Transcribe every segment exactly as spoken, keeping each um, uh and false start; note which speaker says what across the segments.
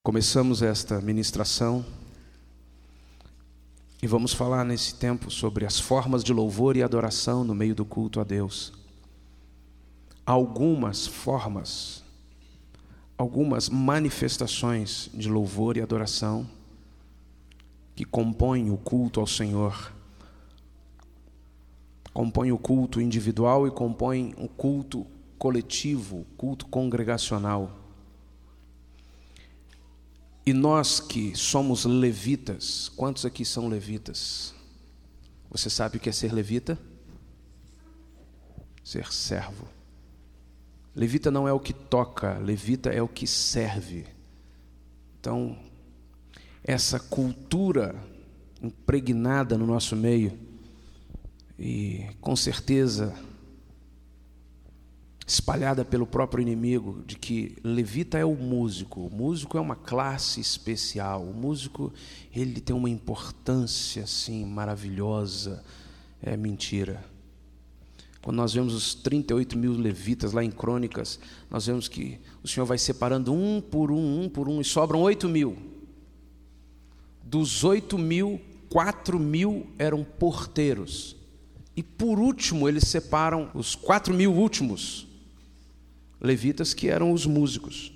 Speaker 1: Começamos esta ministração e vamos falar nesse tempo sobre as formas de louvor e adoração no meio do culto a Deus. Algumas formas, algumas manifestações de louvor e adoração que compõem o culto ao Senhor, compõem o culto individual e compõem o culto coletivo, o culto congregacional. E nós que somos levitas, quantos aqui são levitas? Você sabe o que é ser levita? Ser servo. Levita não é o que toca, levita é o que serve. Então, essa cultura impregnada no nosso meio, e com certeza espalhada pelo próprio inimigo, de que levita é o músico, o músico é uma classe especial, o músico ele tem uma importância assim maravilhosa. É mentira. Quando nós vemos os trinta e oito mil levitas lá em Crônicas, nós vemos que o Senhor vai separando um por um, um por um, e sobram oito mil. Dos oito mil, quatro mil eram porteiros. E por último eles separam os quatro mil últimos levitas, que eram os músicos.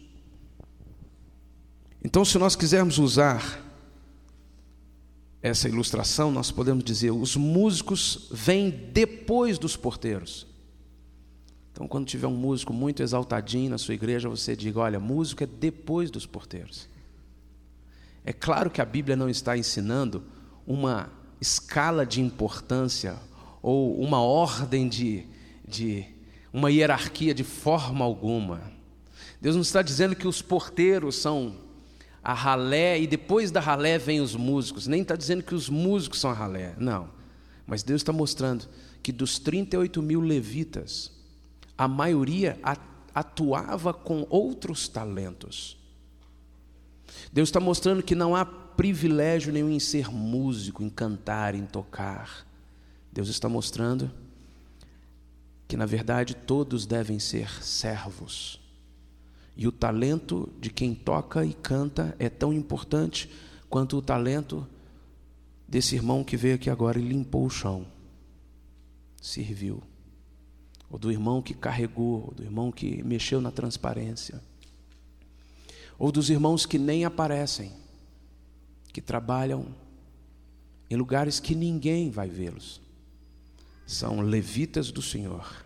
Speaker 1: Então, se nós quisermos usar essa ilustração, nós podemos dizer: os músicos vêm depois dos porteiros. Então, quando tiver um músico muito exaltadinho na sua igreja, você diga: olha, músico é depois dos porteiros. É claro que a Bíblia não está ensinando uma escala de importância ou uma ordem de, de uma hierarquia de forma alguma. Deus não está dizendo que os porteiros são a ralé e depois da ralé vem os músicos, nem está dizendo que os músicos são a ralé, não. Mas Deus está mostrando que dos trinta e oito mil levitas, a maioria atuava com outros talentos. Deus está mostrando que não há privilégio nenhum em ser músico, em cantar, em tocar. Deus está mostrando que, na verdade, todos devem ser servos. E o talento de quem toca e canta é tão importante quanto o talento desse irmão que veio aqui agora e limpou o chão, serviu. Ou do irmão que carregou, ou do irmão que mexeu na transparência. Ou dos irmãos que nem aparecem, que trabalham em lugares que ninguém vai vê-los. São levitas do Senhor.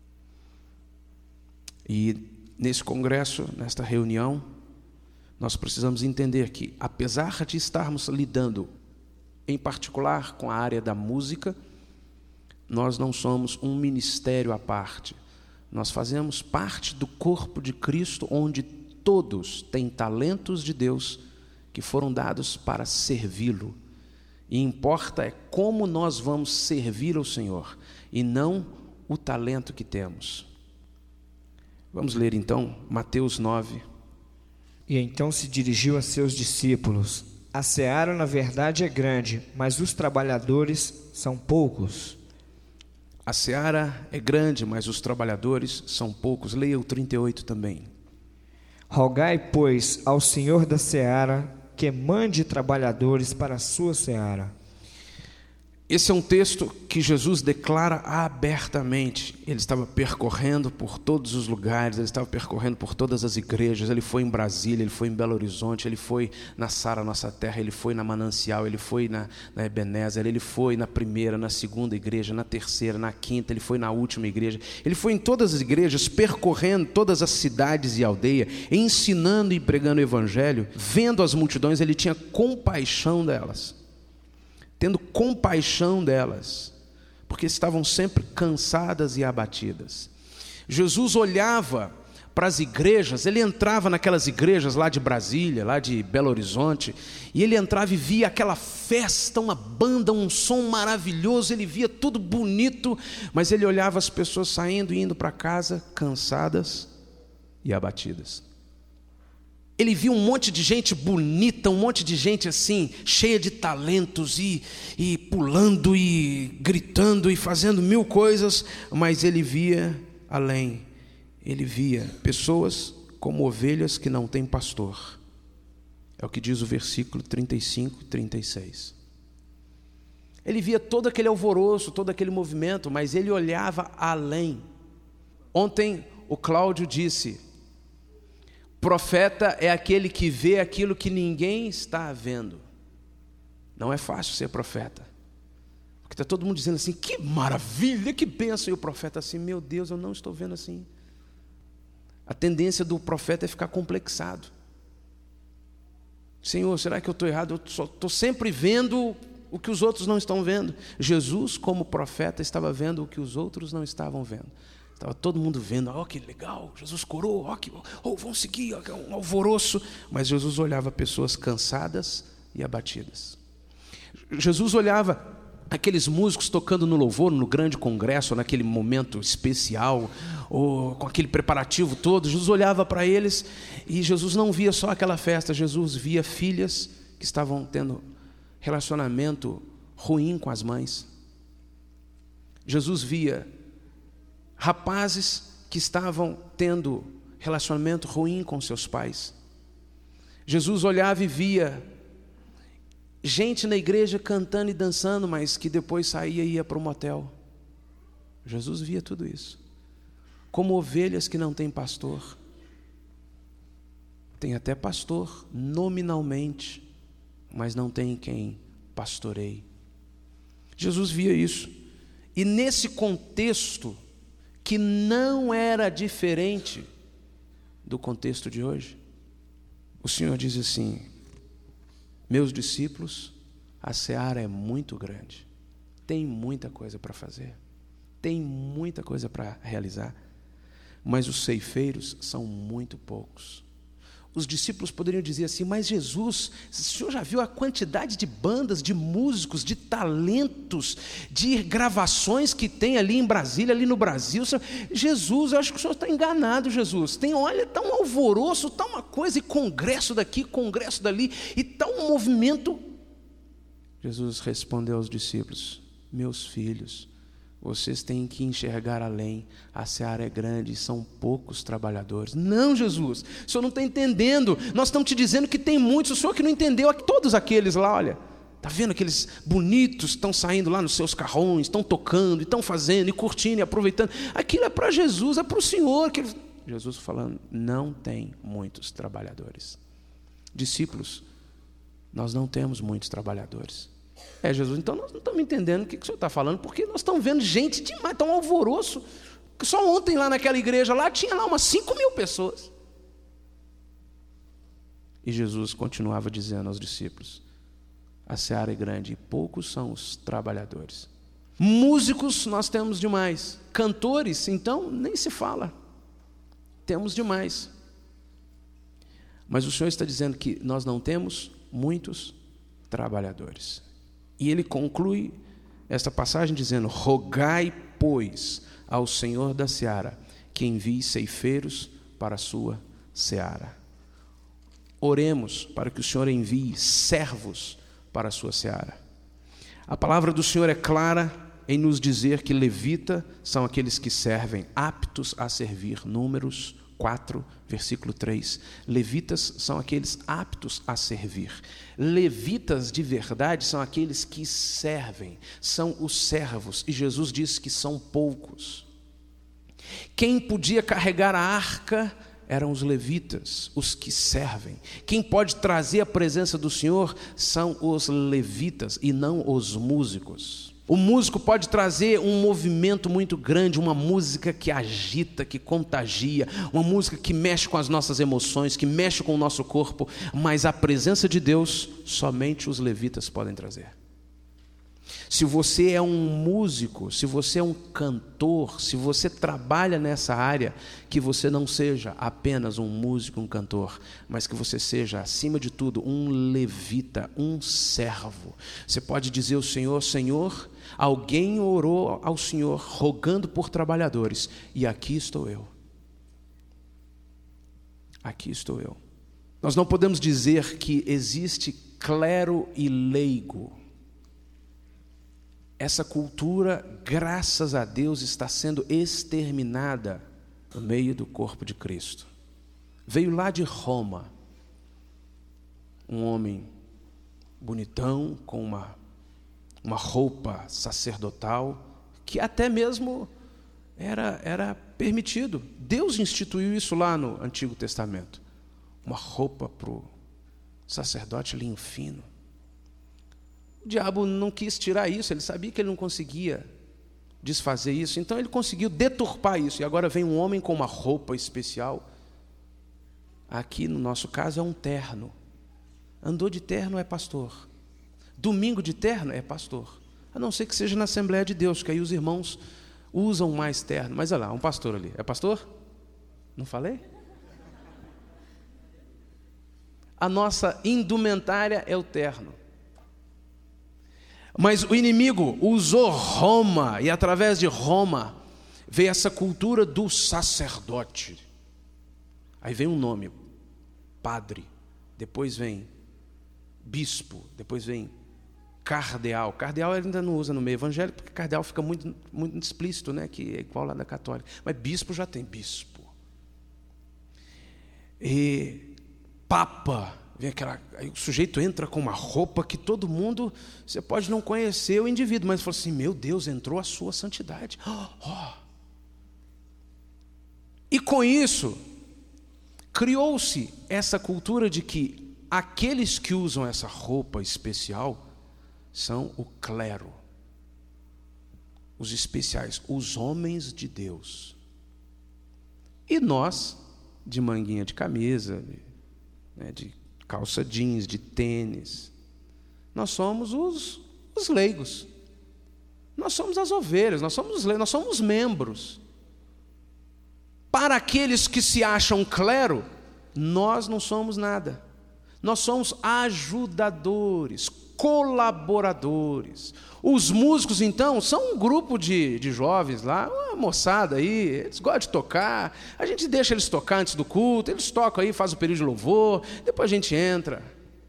Speaker 1: E nesse congresso, nesta reunião, nós precisamos entender que, apesar de estarmos lidando, em particular, com a área da música, nós não somos um ministério à parte. Nós fazemos parte do corpo de Cristo, onde todos têm talentos de Deus que foram dados para servi-lo. E importa é como nós vamos servir ao Senhor, e não o talento que temos. Vamos ler então Mateus nove.
Speaker 2: E então se dirigiu a seus discípulos: a seara na verdade é grande, mas os trabalhadores são poucos.
Speaker 1: A seara é grande, mas os trabalhadores são poucos. Leia o trinta e oito também.
Speaker 2: Rogai, pois, ao Senhor da seara que mande trabalhadores para a sua seara.
Speaker 1: Esse é um texto que Jesus declara abertamente. Ele estava percorrendo por todos os lugares, ele estava percorrendo por todas as igrejas. Ele foi em Brasília, ele foi em Belo Horizonte, ele foi na Sara Nossa Terra, ele foi na Manancial, ele foi na, na Ebenezer, ele foi na primeira, na segunda igreja, na terceira, na quinta, ele foi na última igreja. Ele foi em todas as igrejas, percorrendo todas as cidades e aldeias, ensinando e pregando o evangelho. Vendo as multidões, ele tinha compaixão delas. Tendo compaixão delas, porque estavam sempre cansadas e abatidas. Jesus olhava para as igrejas, ele entrava naquelas igrejas lá de Brasília, lá de Belo Horizonte, e ele entrava e via aquela festa, uma banda, um som maravilhoso, ele via tudo bonito, mas ele olhava as pessoas saindo e indo para casa, cansadas e abatidas. Ele viu um monte de gente bonita, um monte de gente assim, cheia de talentos, e, e pulando, e gritando, e fazendo mil coisas, mas ele via além. Ele via pessoas como ovelhas que não têm pastor. É o que diz o versículo trinta e cinco, trinta e seis. Ele via todo aquele alvoroço, todo aquele movimento, mas ele olhava além. Ontem o Cláudio disse: profeta é aquele que vê aquilo que ninguém está vendo. Não é fácil ser profeta, porque está todo mundo dizendo assim: que maravilha, que bênção, e o profeta assim: meu Deus, eu não estou vendo assim. A tendência do profeta é ficar complexado. Senhor, será que eu estou errado? Eu estou sempre vendo o que os outros não estão vendo. Jesus, como profeta, estava vendo o que os outros não estavam vendo. Estava todo mundo vendo: ó, oh, que legal, Jesus curou, ó, oh, que oh, vamos seguir, ó, que é um alvoroço. Mas Jesus olhava pessoas cansadas e abatidas. Jesus olhava aqueles músicos tocando no louvor, no grande congresso, naquele momento especial, ou com aquele preparativo todo. Jesus olhava para eles e Jesus não via só aquela festa. Jesus via filhas que estavam tendo relacionamento ruim com as mães. Jesus via rapazes que estavam tendo relacionamento ruim com seus pais. Jesus olhava e via gente na igreja cantando e dançando, mas que depois saía e ia para o motel. Jesus via tudo isso. Como ovelhas que não têm pastor. Tem até pastor nominalmente, mas não tem quem pastoreie. Jesus via isso. E nesse contexto, que não era diferente do contexto de hoje, o Senhor diz assim: meus discípulos, a seara é muito grande, tem muita coisa para fazer, tem muita coisa para realizar, mas os ceifeiros são muito poucos. Os discípulos poderiam dizer assim: mas Jesus, o Senhor já viu a quantidade de bandas, de músicos, de talentos, de gravações que tem ali em Brasília, ali no Brasil? Jesus, eu acho que o Senhor está enganado, Jesus. Tem, olha, está um alvoroço, está uma coisa, e congresso daqui, congresso dali, e está um movimento. Jesus respondeu aos discípulos: meus filhos, vocês têm que enxergar além. A seara é grande e são poucos trabalhadores. Não, Jesus, o Senhor não está entendendo. Nós estamos te dizendo que tem muitos. O Senhor que não entendeu. Todos aqueles lá, olha, está vendo aqueles bonitos estão saindo lá nos seus carrões, estão tocando, estão fazendo, e curtindo, e aproveitando. Aquilo é para Jesus, é para o Senhor. Que... Jesus falando: não tem muitos trabalhadores. Discípulos, nós não temos muitos trabalhadores. É, Jesus, então nós não estamos entendendo o que o Senhor está falando, porque nós estamos vendo gente demais, está um alvoroço. Só ontem lá naquela igreja, lá tinha lá umas cinco mil pessoas. E Jesus continuava dizendo aos discípulos: a seara é grande e poucos são os trabalhadores. Músicos nós temos demais, cantores, então nem se fala, temos demais. Mas o Senhor está dizendo que nós não temos muitos trabalhadores. E ele conclui esta passagem dizendo: rogai, pois, ao Senhor da seara que envie ceifeiros para a sua seara. Oremos para que o Senhor envie servos para a sua seara. A palavra do Senhor é clara em nos dizer que levita são aqueles que servem, aptos a servir. Números quatro, versículo três. Levitas são aqueles aptos a servir. Levitas de verdade são aqueles que servem, são os servos, e Jesus disse que são poucos. Quem podia carregar a arca eram os levitas, os que servem. Quem pode trazer a presença do Senhor são os levitas e não os músicos. O músico pode trazer um movimento muito grande, uma música que agita, que contagia, uma música que mexe com as nossas emoções, que mexe com o nosso corpo, mas a presença de Deus somente os levitas podem trazer. Se você é um músico, se você é um cantor, se você trabalha nessa área, que você não seja apenas um músico, um cantor, mas que você seja, acima de tudo, um levita, um servo. Você pode dizer ao Senhor: Senhor, alguém orou ao Senhor rogando por trabalhadores, e aqui estou eu. Aqui estou eu. Nós não podemos dizer que existe clero e leigo. Essa cultura, graças a Deus, está sendo exterminada no meio do corpo de Cristo. Veio lá de Roma. um homem bonitão, com uma, uma roupa sacerdotal, que até mesmo era, era permitido. Deus instituiu isso lá no Antigo Testamento. Uma roupa para o sacerdote linho fino. O diabo não quis tirar isso, ele sabia que ele não conseguia desfazer isso, então ele conseguiu deturpar isso. E agora vem um homem com uma roupa especial. Aqui no nosso caso é um terno. Andou de terno é pastor. Domingo de terno é pastor. A não ser que seja na Assembleia de Deus, que aí os irmãos usam mais terno. Mas olha lá, um pastor ali. É pastor? Não falei? A nossa indumentária é o terno. Mas o inimigo usou Roma, e através de Roma veio essa cultura do sacerdote. Aí vem um nome, padre, depois vem bispo, depois vem cardeal. Cardeal ele ainda não usa no meio evangélico, porque cardeal fica muito, muito explícito, né? Que é igual lá da católica. Mas bispo já tem bispo. E papa, vem aquela, aí o sujeito entra com uma roupa que todo mundo, você pode não conhecer o indivíduo, mas fala assim, meu Deus, entrou a sua santidade. Oh. E com isso, criou-se essa cultura de que aqueles que usam essa roupa especial são o clero, os especiais, os homens de Deus. E nós, de manguinha de camisa, né, de calça jeans, de tênis, nós somos os, os leigos, nós somos as ovelhas, nós somos os leigos, nós somos membros. Para aqueles que se acham clero, nós não somos nada. Nós somos ajudadores, colaboradores. Os músicos, então, são um grupo de, de jovens lá, uma moçada aí, eles gostam de tocar, a gente deixa eles tocar antes do culto, eles tocam aí, faz o período de louvor, depois a gente entra.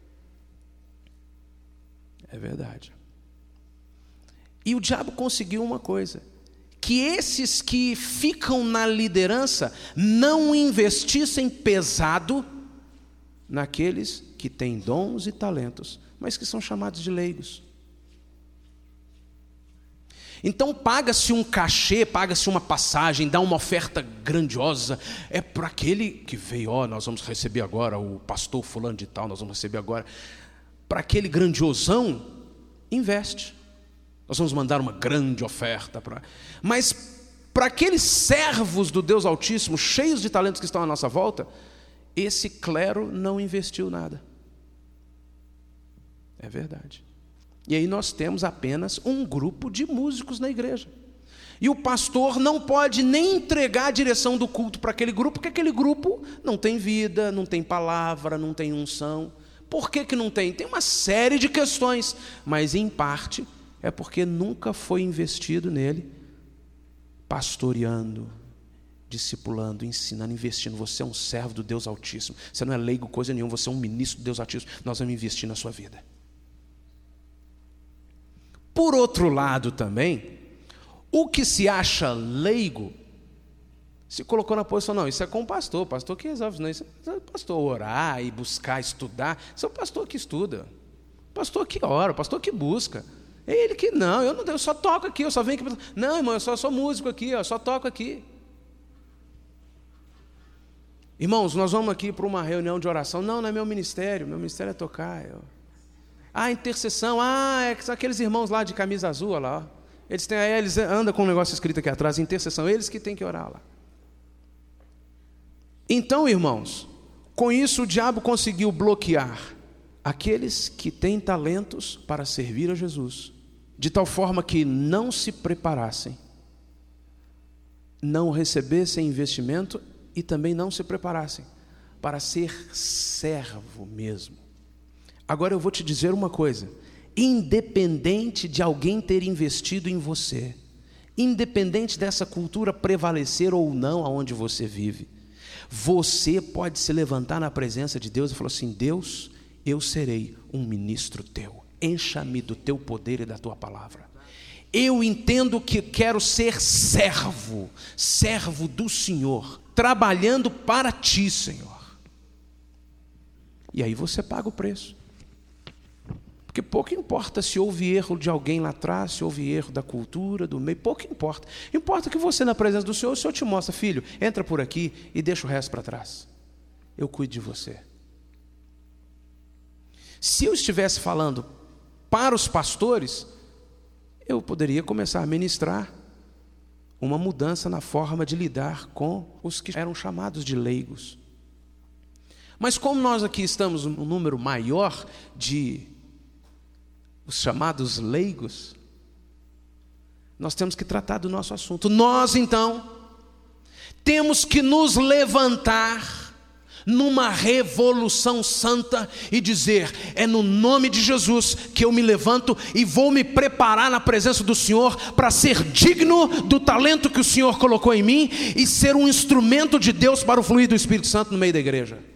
Speaker 1: É verdade. E o diabo conseguiu uma coisa, que esses que ficam na liderança não investissem pesado naqueles que têm dons e talentos, mas que são chamados de leigos. Então paga-se um cachê, paga-se uma passagem, dá uma oferta grandiosa, é para aquele que veio, ó, nós vamos receber agora o pastor fulano de tal, nós vamos receber agora, para aquele grandiosão, investe. Nós vamos mandar uma grande oferta. Pra... Mas para aqueles servos do Deus Altíssimo, cheios de talentos que estão à nossa volta, esse clero não investiu nada. É verdade. E aí nós temos apenas um grupo de músicos na igreja. E o pastor não pode nem entregar a direção do culto para aquele grupo, porque aquele grupo não tem vida, não tem palavra, não tem unção. Por que que não tem? Tem uma série de questões, mas em parte é porque nunca foi investido nele, pastoreando, discipulando, ensinando, investindo. Você é um servo do Deus Altíssimo. Você não é leigo coisa nenhuma, você é um ministro do Deus Altíssimo. Nós vamos investir na sua vida. Por outro lado também, o que se acha leigo, se colocou na posição, não, isso é com o pastor, o pastor que resolve, não, isso é o pastor orar e buscar, estudar, isso é o pastor que estuda, o pastor que ora, o pastor que busca. É ele que, não, eu não eu só toco aqui, eu só venho aqui. Não, irmão, eu só sou músico aqui, eu só toco aqui. Irmãos, nós vamos aqui para uma reunião de oração. Não, não é meu ministério, meu ministério é tocar. Eu... Ah, intercessão, ah, é, são aqueles irmãos lá de camisa azul, olha lá. Ó. Eles, têm, eles andam com um negócio escrito aqui atrás, intercessão, eles que têm que orar lá. Então, irmãos, com isso o diabo conseguiu bloquear aqueles que têm talentos para servir a Jesus, de tal forma que não se preparassem, não recebessem investimento e também não se preparassem para ser servo mesmo. Agora eu vou te dizer uma coisa, independente de alguém ter investido em você, independente dessa cultura prevalecer ou não aonde você vive, você pode se levantar na presença de Deus e falar assim, Deus, eu serei um ministro teu, encha-me do teu poder e da tua palavra. Eu entendo que quero ser servo, servo do Senhor, trabalhando para ti, Senhor. E aí você paga o preço. Porque pouco importa se houve erro de alguém lá atrás, se houve erro da cultura, do meio, pouco importa. Importa que você, na presença do Senhor, o Senhor te mostra: filho, entra por aqui e deixa o resto para trás. Eu cuido de você. Se eu estivesse falando para os pastores, eu poderia começar a ministrar uma mudança na forma de lidar com os que eram chamados de leigos. Mas como nós aqui estamos um número maior de os chamados leigos, nós temos que tratar do nosso assunto. Nós, então, temos que nos levantar numa revolução santa e dizer: é no nome de Jesus que eu me levanto e vou me preparar na presença do Senhor para ser digno do talento que o Senhor colocou em mim e ser um instrumento de Deus para o fluir do Espírito Santo no meio da igreja.